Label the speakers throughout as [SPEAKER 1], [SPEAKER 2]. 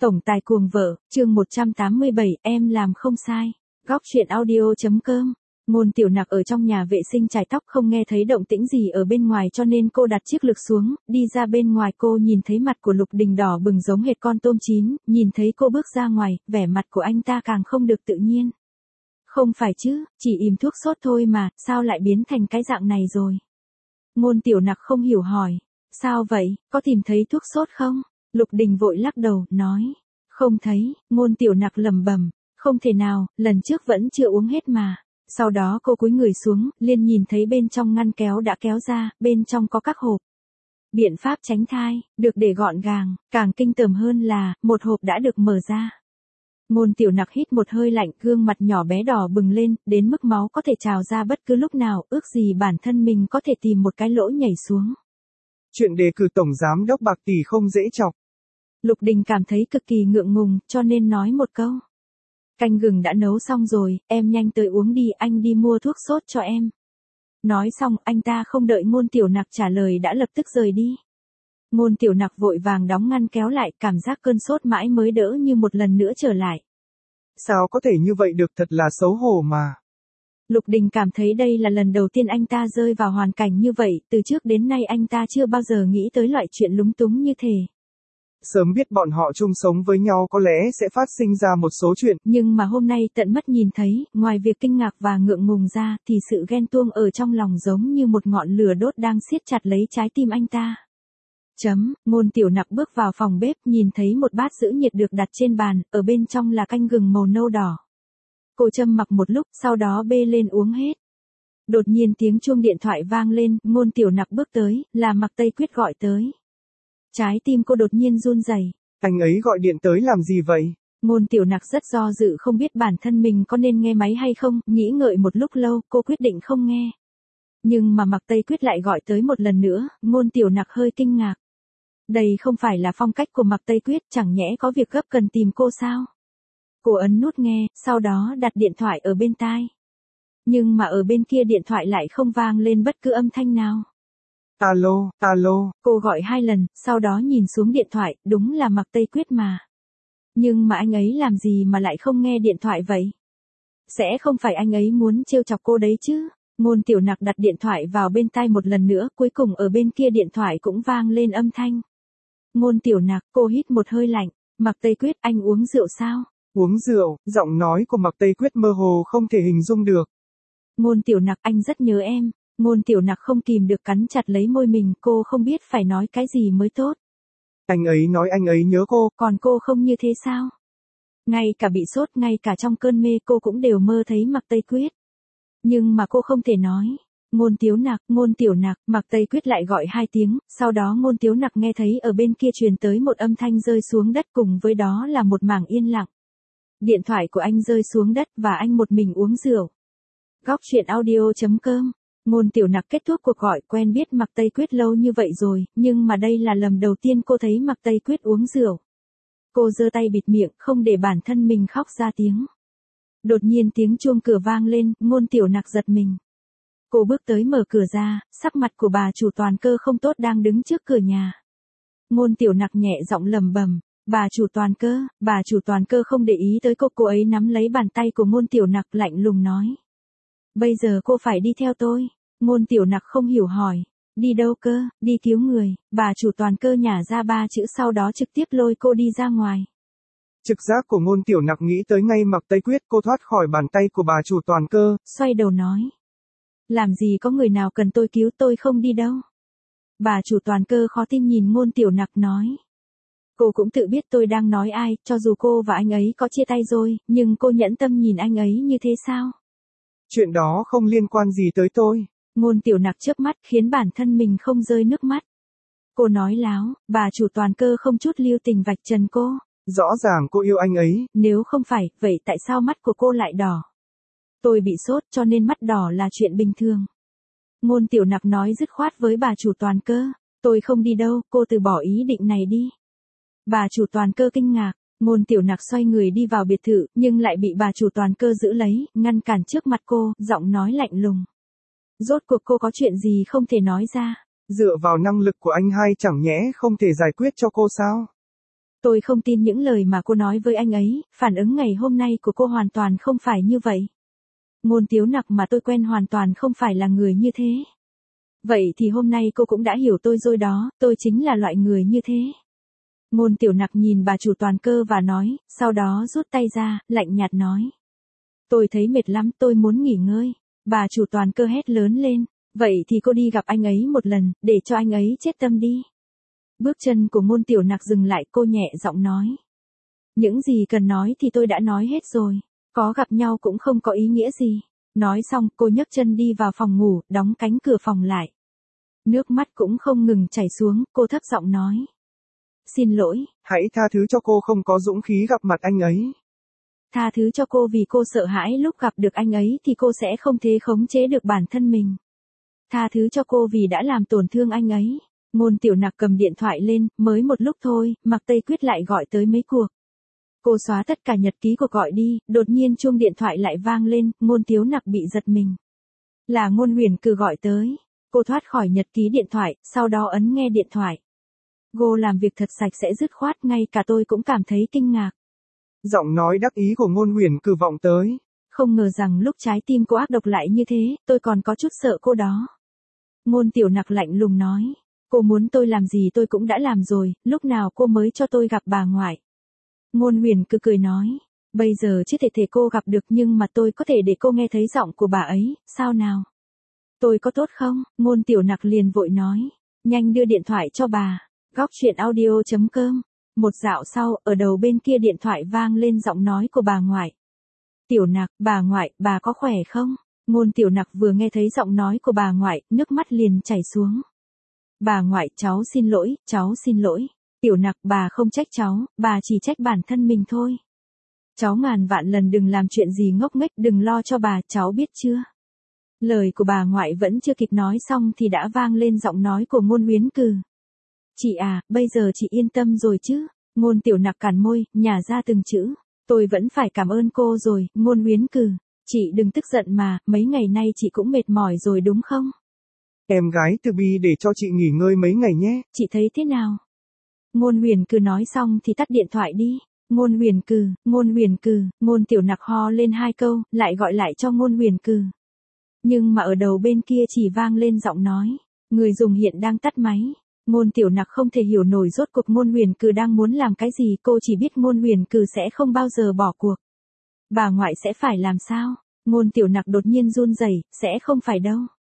[SPEAKER 1] Tổng tài cuồng vợ, chương 187, em làm không sai. Góc truyện audio.com. Ngôn Tiểu Nặc ở trong nhà vệ sinh chải tóc không nghe thấy động tĩnh gì ở bên ngoài cho nên cô đặt chiếc lược xuống, đi ra bên ngoài cô nhìn thấy mặt của Lục Đình đỏ bừng giống hệt con tôm chín, nhìn thấy cô bước ra ngoài, vẻ mặt của anh ta càng không được tự nhiên. Không phải chứ, chỉ ìm thuốc sốt thôi mà, sao lại biến thành cái dạng này rồi? Ngôn Tiểu Nặc không hiểu hỏi, sao vậy, có tìm thấy thuốc sốt không? Lục Đình vội lắc đầu, nói, không thấy. Ngôn Tiểu Nặc lẩm bẩm, không thể nào, lần trước vẫn chưa uống hết mà. Sau đó cô cúi người xuống, liền nhìn thấy bên trong ngăn kéo đã kéo ra, bên trong có các hộp. Biện pháp tránh thai, được để gọn gàng, càng kinh tởm hơn là, một hộp đã được mở ra. Ngôn Tiểu Nặc hít một hơi lạnh, gương mặt nhỏ bé đỏ bừng lên, đến mức máu có thể trào ra bất cứ lúc nào, ước gì bản thân mình có thể tìm một cái lỗ nhảy xuống.
[SPEAKER 2] Chuyện đề cử tổng giám đốc bạc tỷ không dễ chọc.
[SPEAKER 1] Lục Đình cảm thấy cực kỳ ngượng ngùng, cho nên nói một câu. Canh gừng đã nấu xong rồi, em nhanh tới uống đi, anh đi mua thuốc sốt cho em. Nói xong, anh ta không đợi Ngôn Tiểu Nặc trả lời đã lập tức rời đi. Ngôn Tiểu Nặc vội vàng đóng ngăn kéo lại, cảm giác cơn sốt mãi mới đỡ như một lần nữa trở lại.
[SPEAKER 2] Sao có thể như vậy được, thật là xấu hổ mà.
[SPEAKER 1] Lục Đình cảm thấy đây là lần đầu tiên anh ta rơi vào hoàn cảnh như vậy, từ trước đến nay anh ta chưa bao giờ nghĩ tới loại chuyện lúng túng như thế.
[SPEAKER 2] Sớm biết bọn họ chung sống với nhau có lẽ sẽ phát sinh ra một số chuyện. Nhưng
[SPEAKER 1] mà hôm nay tận mắt nhìn thấy, ngoài việc kinh ngạc và ngượng ngùng ra, thì sự ghen tuông ở trong lòng giống như một ngọn lửa đốt đang siết chặt lấy trái tim anh ta. Ngôn Tiểu Nặc bước vào phòng bếp, nhìn thấy một bát giữ nhiệt được đặt trên bàn, ở bên trong là canh gừng màu nâu đỏ. Cô châm mặc một lúc, sau đó bê lên uống hết. Đột nhiên tiếng chuông điện thoại vang lên, Ngôn Tiểu Nặc bước tới, là Mạc Tây Quyết gọi tới. Trái tim cô đột nhiên run rẩy.
[SPEAKER 2] Anh ấy gọi điện tới làm gì vậy?
[SPEAKER 1] Ngôn Tiểu Nặc rất do dự không biết bản thân mình có nên nghe máy hay không, nghĩ ngợi một lúc lâu, cô quyết định không nghe. Nhưng mà Mạc Tây Quyết lại gọi tới một lần nữa, Ngôn Tiểu Nặc hơi kinh ngạc. Đây không phải là phong cách của Mạc Tây Quyết, chẳng nhẽ có việc gấp cần tìm cô sao? Cô ấn nút nghe, sau đó đặt điện thoại ở bên tai. Nhưng mà ở bên kia điện thoại lại không vang lên bất cứ âm thanh nào.
[SPEAKER 2] Alo, alo.
[SPEAKER 1] Cô gọi 2 lần, sau đó nhìn xuống điện thoại, đúng là Mạc Tây Quyết mà. Nhưng mà anh ấy làm gì mà lại không nghe điện thoại vậy? Sẽ không phải anh ấy muốn trêu chọc cô đấy chứ? Ngôn Tiểu Nặc đặt điện thoại vào bên tai một lần nữa, cuối cùng ở bên kia điện thoại cũng vang lên âm thanh. Ngôn Tiểu Nặc, cô hít một hơi lạnh. Mạc Tây Quyết, anh uống rượu sao?
[SPEAKER 2] Uống rượu, giọng nói của Mạc Tây Quyết mơ hồ không thể hình dung được.
[SPEAKER 1] Ngôn Tiểu Nặc, anh rất nhớ em. Ngôn Tiểu Nặc không kìm được cắn chặt lấy môi mình, cô không biết phải nói cái gì mới tốt.
[SPEAKER 2] Anh ấy nói anh ấy nhớ cô.
[SPEAKER 1] Còn cô không như thế sao? Ngay cả bị sốt, ngay cả trong cơn mê cô cũng đều mơ thấy Mạc Tây Quyết. Nhưng mà cô không thể nói. Ngôn Tiểu Nặc, Mạc Tây Quyết lại gọi 2 tiếng, sau đó Ngôn Tiểu Nặc nghe thấy ở bên kia truyền tới một âm thanh rơi xuống đất, cùng với đó là một mảng yên lặng. Điện thoại của anh rơi xuống đất và anh một mình uống rượu. Góc truyện audio.com. Ngôn Tiểu Nặc kết thúc cuộc gọi, quen biết Mạc Tây Quyết lâu như vậy rồi, nhưng mà đây là lần đầu tiên cô thấy Mạc Tây Quyết uống rượu. Cô giơ tay bịt miệng, không để bản thân mình khóc ra tiếng. Đột nhiên tiếng chuông cửa vang lên, Ngôn Tiểu Nặc giật mình. Cô bước tới mở cửa ra, sắc mặt của bà chủ Toàn Cơ không tốt đang đứng trước cửa nhà. Ngôn Tiểu Nặc nhẹ giọng lẩm bẩm, bà chủ Toàn Cơ không để ý tới cô ấy nắm lấy bàn tay của Ngôn Tiểu Nặc lạnh lùng nói. Bây giờ cô phải đi theo tôi. Ngôn Tiểu Nặc không hiểu hỏi. Đi đâu cơ? Đi cứu người. Bà chủ Toàn Cơ nhả ra 3 chữ sau đó trực tiếp lôi cô đi ra ngoài.
[SPEAKER 2] Trực giác của Ngôn Tiểu Nặc nghĩ tới ngay Mạc Tây Quyết, cô thoát khỏi bàn tay của bà chủ Toàn Cơ.
[SPEAKER 1] Xoay đầu nói. Làm gì có người nào cần tôi cứu, tôi không đi đâu. Bà chủ Toàn Cơ khó tin nhìn Ngôn Tiểu Nặc nói. Cô cũng tự biết tôi đang nói ai, cho dù cô và anh ấy có chia tay rồi, nhưng cô nhẫn tâm nhìn anh ấy như thế sao?
[SPEAKER 2] Chuyện đó không liên quan gì tới tôi.
[SPEAKER 1] Ngôn Tiểu Nặc chớp mắt khiến bản thân mình không rơi nước mắt. Cô nói láo, bà chủ Toàn Cơ không chút lưu tình vạch trần cô.
[SPEAKER 2] Rõ ràng cô yêu anh ấy.
[SPEAKER 1] Nếu không phải, vậy tại sao mắt của cô lại đỏ? Tôi bị sốt cho nên mắt đỏ là chuyện bình thường. Ngôn Tiểu Nặc nói dứt khoát với bà chủ Toàn Cơ. Tôi không đi đâu, cô từ bỏ ý định này đi. Bà chủ Toàn Cơ kinh ngạc. Ngôn Tiểu Nặc xoay người đi vào biệt thự, nhưng lại bị bà chủ Toàn Cơ giữ lấy, ngăn cản trước mặt cô, giọng nói lạnh lùng. Rốt cuộc cô có chuyện gì không thể nói ra?
[SPEAKER 2] Dựa vào năng lực của anh hai chẳng nhẽ không thể giải quyết cho cô sao?
[SPEAKER 1] Tôi không tin những lời mà cô nói với anh ấy, phản ứng ngày hôm nay của cô hoàn toàn không phải như vậy. Ngôn Tiếu Nặc mà tôi quen hoàn toàn không phải là người như thế. Vậy thì hôm nay cô cũng đã hiểu tôi rồi đó, tôi chính là loại người như thế. Ngôn Tiểu Nặc nhìn bà chủ Toàn Cơ và nói, sau đó rút tay ra, lạnh nhạt nói. Tôi thấy mệt lắm, tôi muốn nghỉ ngơi. Bà chủ Toàn Cơ hét lớn lên, vậy thì cô đi gặp anh ấy một lần, để cho anh ấy chết tâm đi. Bước chân của Ngôn Tiểu Nặc dừng lại, cô nhẹ giọng nói. Những gì cần nói thì tôi đã nói hết rồi, có gặp nhau cũng không có ý nghĩa gì. Nói xong, cô nhấc chân đi vào phòng ngủ, đóng cánh cửa phòng lại. Nước mắt cũng không ngừng chảy xuống, cô thấp giọng nói. Xin lỗi.
[SPEAKER 2] Hãy tha thứ cho cô không có dũng khí gặp mặt anh ấy.
[SPEAKER 1] Tha thứ cho cô vì cô sợ hãi lúc gặp được anh ấy thì cô sẽ không thể khống chế được bản thân mình. Tha thứ cho cô vì đã làm tổn thương anh ấy. Ngôn Tiểu Nặc cầm điện thoại lên, mới một lúc thôi, Mạc Tây Quyết lại gọi tới mấy cuộc. Cô xóa tất cả nhật ký cuộc gọi đi, đột nhiên chuông điện thoại lại vang lên, Ngôn Tiếu Nặc bị giật mình. Là Ngôn Huyền Cừ gọi tới. Cô thoát khỏi nhật ký điện thoại, sau đó ấn nghe điện thoại. Cô làm việc thật sạch sẽ dứt khoát, ngay cả tôi cũng cảm thấy kinh ngạc.
[SPEAKER 2] Giọng nói đắc ý của Ngôn Huyền Cừ vọng tới.
[SPEAKER 1] Không ngờ rằng lúc trái tim cô ác độc lại như thế, tôi còn có chút sợ cô đó. Ngôn Tiểu Nặc lạnh lùng nói. Cô muốn tôi làm gì tôi cũng đã làm rồi, lúc nào cô mới cho tôi gặp bà ngoại. Ngôn Huyền Cừ cười nói. Bây giờ chưa thể cô gặp được nhưng mà tôi có thể để cô nghe thấy giọng của bà ấy, sao nào? Tôi có tốt không? Ngôn Tiểu Nặc liền vội nói. Nhanh đưa điện thoại cho bà. Góc truyện audio.com. Một dạo sau, ở đầu bên kia điện thoại vang lên giọng nói của bà ngoại. Tiểu Nặc, bà ngoại, bà có khỏe không? Ngôn Tiểu Nặc vừa nghe thấy giọng nói của bà ngoại, nước mắt liền chảy xuống. Bà ngoại, cháu xin lỗi, cháu xin lỗi. Tiểu Nặc, bà không trách cháu, bà chỉ trách bản thân mình thôi. Cháu ngàn vạn lần đừng làm chuyện gì ngốc nghếch, đừng lo cho bà, cháu biết chưa? Lời của bà ngoại vẫn chưa kịp nói xong thì đã vang lên giọng nói của Ngôn Huyền Cừ. Chị à, bây giờ chị yên tâm rồi chứ? Ngôn Tiểu Nặc cắn môi, nhả ra từng chữ. Tôi vẫn phải cảm ơn cô rồi, Ngôn Huyền Cừ. Chị đừng tức giận mà, mấy ngày nay chị cũng mệt mỏi rồi đúng không?
[SPEAKER 2] Em gái Từ Bi để cho chị nghỉ ngơi mấy ngày nhé.
[SPEAKER 1] Chị thấy thế nào? Ngôn Huyền Cừ nói xong thì tắt điện thoại đi. Ngôn Huyền Cừ, Ngôn Huyền Cừ, Ngôn Tiểu Nặc ho lên hai câu, lại gọi lại cho Ngôn Huyền Cừ. Nhưng mà ở đầu bên kia chỉ vang lên giọng nói. Người dùng hiện đang tắt máy. Ngôn Tiểu Nặc không thể hiểu nổi rốt cuộc Ngôn Huyền Cừ đang muốn làm cái gì, cô chỉ biết Ngôn Huyền Cừ sẽ không bao giờ bỏ cuộc. Bà ngoại sẽ phải làm sao? Ngôn Tiểu Nặc đột nhiên run rẩy, sẽ không phải đâu.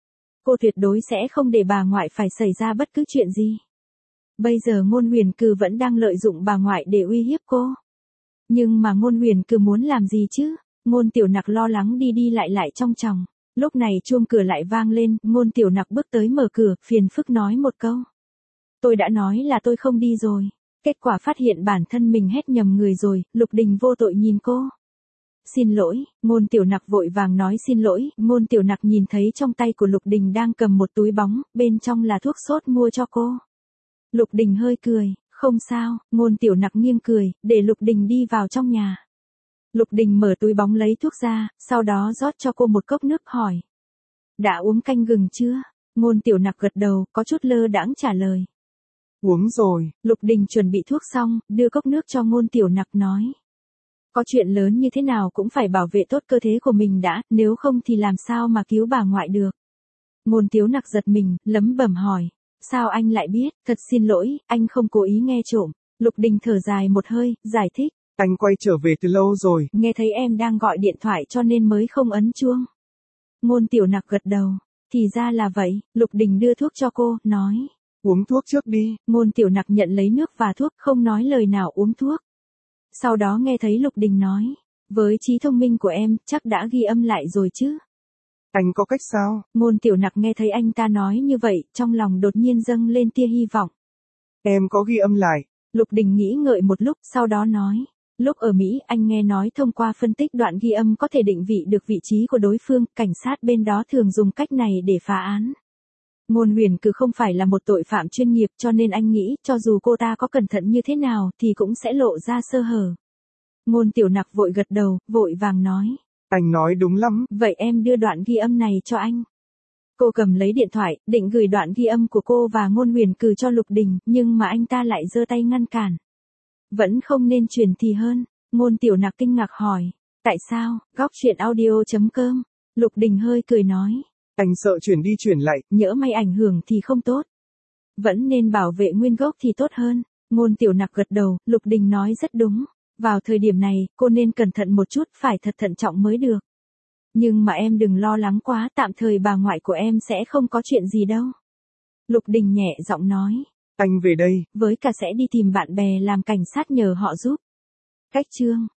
[SPEAKER 1] Cô tuyệt đối sẽ không để bà ngoại phải xảy ra bất cứ chuyện gì. Bây giờ Ngôn Huyền Cừ vẫn đang lợi dụng bà ngoại để uy hiếp cô. Nhưng mà Ngôn Huyền Cừ muốn làm gì chứ? Ngôn Tiểu Nặc lo lắng đi đi lại trong phòng. Lúc này chuông cửa lại vang lên, Ngôn Tiểu Nặc bước tới mở cửa, phiền phức nói một câu. Tôi đã nói là tôi không đi rồi. Kết quả phát hiện bản thân mình hét nhầm người rồi, Lục Đình vô tội nhìn cô. Xin lỗi, Ngôn Tiểu Nặc vội vàng nói xin lỗi, Ngôn Tiểu Nặc nhìn thấy trong tay của Lục Đình đang cầm một túi bóng, bên trong là thuốc sốt mua cho cô. Lục Đình hơi cười, không sao, Ngôn Tiểu Nặc nghiêng cười, để Lục Đình đi vào trong nhà. Lục Đình mở túi bóng lấy thuốc ra, sau đó rót cho cô một cốc nước hỏi. Đã uống canh gừng chưa? Ngôn Tiểu Nặc gật đầu, có chút lơ đãng trả lời.
[SPEAKER 2] Uống rồi.
[SPEAKER 1] Lục Đình chuẩn bị thuốc xong, đưa cốc nước cho Ngôn Tiểu Nặc nói. Có chuyện lớn như thế nào cũng phải bảo vệ tốt cơ thể của mình đã, nếu không thì làm sao mà cứu bà ngoại được. Ngôn Tiếu Nặc giật mình, lẩm bẩm hỏi. Sao anh lại biết? Thật xin lỗi, anh không cố ý nghe trộm. Lục Đình thở dài một hơi, giải thích.
[SPEAKER 2] Anh quay trở về từ lâu rồi.
[SPEAKER 1] Nghe thấy em đang gọi điện thoại cho nên mới không ấn chuông. Ngôn Tiểu Nặc gật đầu. Thì ra là vậy, Lục Đình đưa thuốc cho cô, nói.
[SPEAKER 2] Uống thuốc trước đi.
[SPEAKER 1] Ngôn Tiểu Nặc nhận lấy nước và thuốc, không nói lời nào uống thuốc. Sau đó nghe thấy Lục Đình nói. Với trí thông minh của em, chắc đã ghi âm lại rồi chứ.
[SPEAKER 2] Anh có cách sao?
[SPEAKER 1] Ngôn Tiểu Nặc nghe thấy anh ta nói như vậy, trong lòng đột nhiên dâng lên tia hy vọng.
[SPEAKER 2] Em có ghi âm lại.
[SPEAKER 1] Lục Đình nghĩ ngợi một lúc, sau đó nói. Lúc ở Mỹ, anh nghe nói thông qua phân tích đoạn ghi âm có thể định vị được vị trí của đối phương, cảnh sát bên đó thường dùng cách này để phá án. Ngôn Huyền Cừ không phải là một tội phạm chuyên nghiệp cho nên anh nghĩ cho dù cô ta có cẩn thận như thế nào thì cũng sẽ lộ ra sơ hở. Ngôn Tiểu Nặc vội gật đầu, vội vàng nói.
[SPEAKER 2] Anh nói đúng lắm.
[SPEAKER 1] Vậy em đưa đoạn ghi âm này cho anh. Cô cầm lấy điện thoại, định gửi đoạn ghi âm của cô và Ngôn Huyền Cừ cho Lục Đình, nhưng mà anh ta lại giơ tay ngăn cản. Vẫn không nên chuyển thì hơn. Ngôn Tiểu Nặc kinh ngạc hỏi. Tại sao? Góc truyện audio.com. Lục Đình hơi cười nói.
[SPEAKER 2] Anh sợ chuyển đi chuyển lại.
[SPEAKER 1] Nhỡ may ảnh hưởng thì không tốt. Vẫn nên bảo vệ nguyên gốc thì tốt hơn. Ngôn Tiểu Nặc gật đầu, Lục Đình nói rất đúng. Vào thời điểm này, cô nên cẩn thận một chút, phải thật thận trọng mới được. Nhưng mà em đừng lo lắng quá, tạm thời bà ngoại của em sẽ không có chuyện gì đâu. Lục Đình nhẹ giọng nói.
[SPEAKER 2] Anh về đây.
[SPEAKER 1] Với cả sẽ đi tìm bạn bè làm cảnh sát nhờ họ giúp. Cách chương.